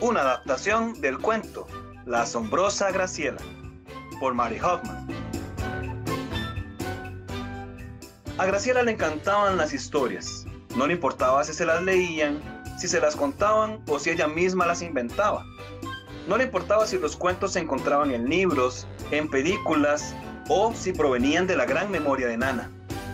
una adaptación del cuento La asombrosa Graciela, por Mary Hoffman. A Graciela le encantaban las historias. No le importaba si se las leían, si se las contaban o si ella misma las inventaba. No le importaba si los cuentos se encontraban en libros, en películas o si provenían de la gran memoria de Nana.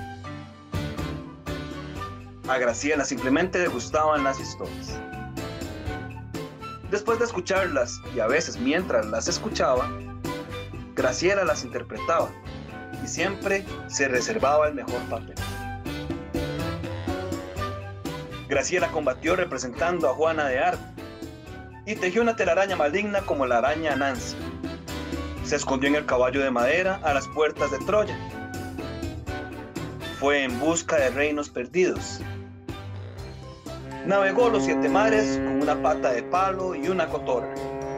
A Graciela simplemente le gustaban las historias. Después de escucharlas, y a veces mientras las escuchaba, Graciela las interpretaba y siempre se reservaba el mejor papel. Graciela combatió representando a Juana de Arco y tejió una telaraña maligna como la araña Nancy. Se escondió en el caballo de madera a las puertas de Troya. Fue en busca de reinos perdidos. Navegó los 7 mares con una pata de palo y una cotorra.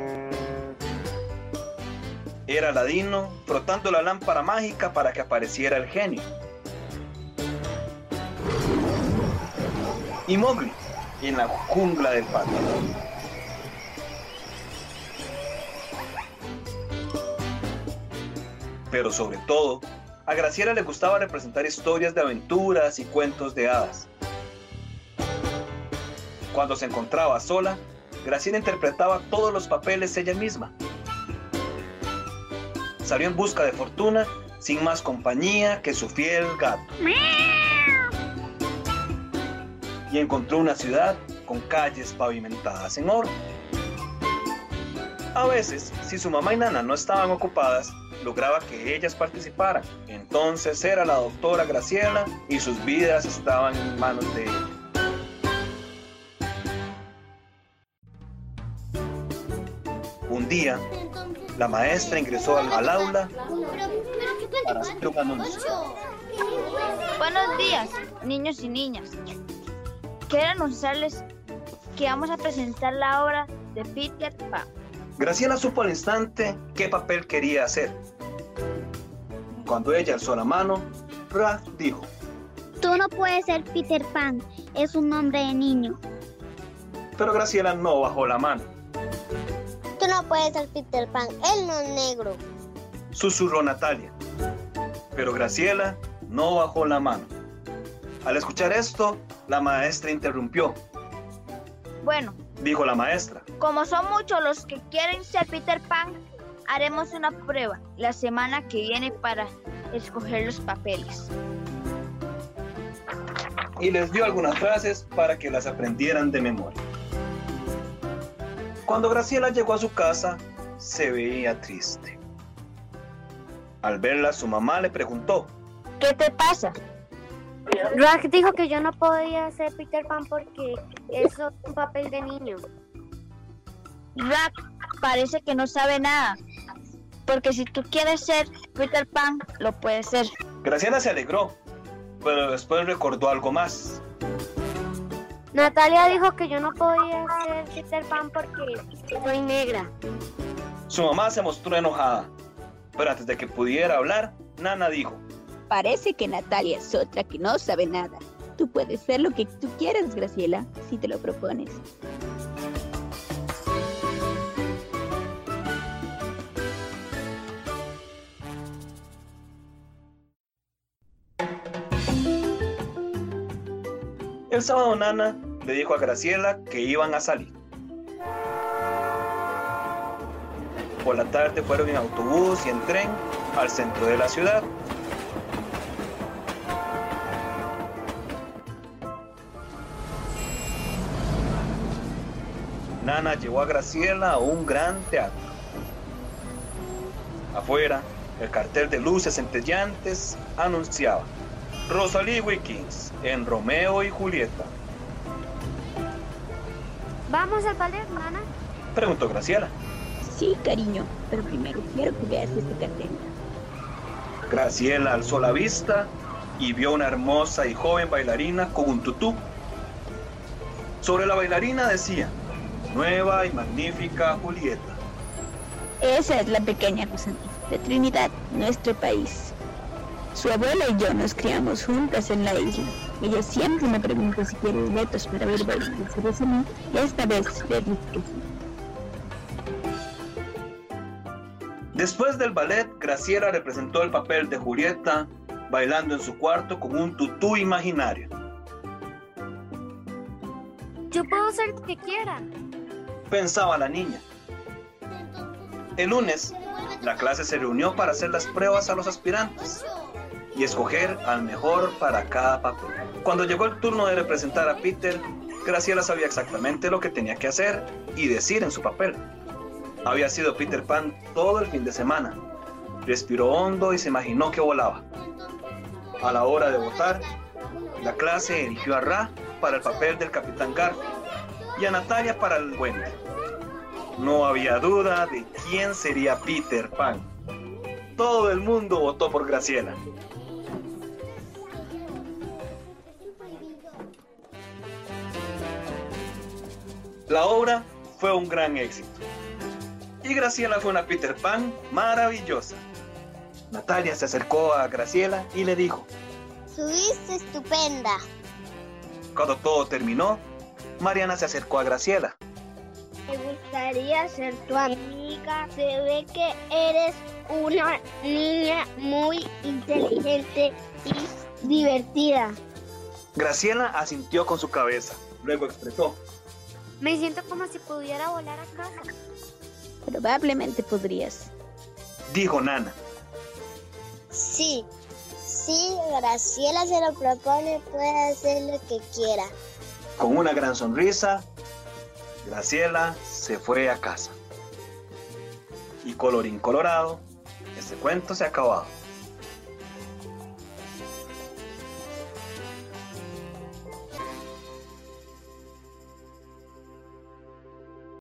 Era Aladino frotando la lámpara mágica para que apareciera el genio. Y Mowgli en la jungla del pantano. Pero sobre todo, a Graciela le gustaba representar historias de aventuras y cuentos de hadas. Cuando se encontraba sola, Graciela interpretaba todos los papeles ella misma. Salió en busca de fortuna sin más compañía que su fiel gato. Y encontró una ciudad con calles pavimentadas en oro. A veces, si su mamá y Nana no estaban ocupadas, lograba que ellas participaran. Entonces era la doctora Graciela y sus vidas estaban en manos de ella. Un día, la maestra ingresó al aula para hacer un anuncio. Buenos días, niños y niñas. Quiero anunciarles que vamos a presentar la obra de Peter Pan. Graciela supo al instante qué papel quería hacer. Cuando ella alzó la mano, Ra dijo: Tú no puedes ser Peter Pan, es un nombre de niño. Pero Graciela no bajó la mano. Tú no puedes ser Peter Pan, él no es negro. Susurró Natalia. Pero Graciela no bajó la mano. Al escuchar esto, la maestra interrumpió. Bueno, dijo la maestra, como son muchos los que quieren ser Peter Pan, haremos una prueba la semana que viene para escoger los papeles. Y les dio algunas frases para que las aprendieran de memoria. Cuando Graciela llegó a su casa, se veía triste. Al verla, su mamá le preguntó: ¿Qué te pasa? Rack dijo que yo no podía ser Peter Pan porque eso es un papel de niño. Rack parece que no sabe nada, porque si tú quieres ser Peter Pan, lo puedes ser. Graciela se alegró, pero después recordó algo más. Natalia dijo que yo no podía ser Peter Pan porque soy negra. Su mamá se mostró enojada, pero antes de que pudiera hablar, Nana dijo: Parece que Natalia es otra que no sabe nada. Tú puedes ser lo que tú quieras, Graciela, si te lo propones. El sábado Nana le dijo a Graciela que iban a salir. Por la tarde fueron en autobús y en tren al centro de la ciudad. Nana llevó a Graciela a un gran teatro. Afuera, el cartel de luces centelleantes anunciaba: Rosalie Wilkins en Romeo y Julieta. ¿Vamos al ballet, Nana? Preguntó Graciela. Sí, cariño, pero primero quiero que veas este cartel. Graciela alzó la vista y vio una hermosa y joven bailarina con un tutú. Sobre la bailarina decía: Nueva y magnífica Julieta. Esa es la pequeña Rosalie, de Trinidad, nuestro país. Su abuela y yo nos criamos juntas en la isla. Ella siempre me pregunta si quiere boletos para ver bailar a Rosalie, y esta vez le dije que sí. Después del ballet, Graciela representó el papel de Julieta bailando en su cuarto con un tutú imaginario. Yo puedo ser lo que quiera. Pensaba la niña. El lunes, la clase se reunió para hacer las pruebas a los aspirantes y escoger al mejor para cada papel. Cuando llegó el turno de representar a Peter, Graciela sabía exactamente lo que tenía que hacer y decir en su papel. Había sido Peter Pan todo el fin de semana. Respiró hondo y se imaginó que volaba. A la hora de votar, la clase eligió a Ra para el papel del Capitán Garfield y a Natalia para el duende. No había duda de quién sería Peter Pan. Todo el mundo votó por Graciela. La obra fue un gran éxito. Y Graciela fue una Peter Pan maravillosa. Natalia se acercó a Graciela y le dijo: Subiste estupenda. Cuando todo terminó, Mariana se acercó a Graciela. Me gustaría ser tu amiga. Se ve que eres una niña muy inteligente y divertida. Graciela asintió con su cabeza. Luego expresó: Me siento como si pudiera volar a casa. Probablemente podrías. dijo Nana. Sí, si Graciela se lo propone, puede hacer lo que quiera. Con una gran sonrisa, Graciela se fue a casa. Y colorín colorado, este cuento se ha acabado.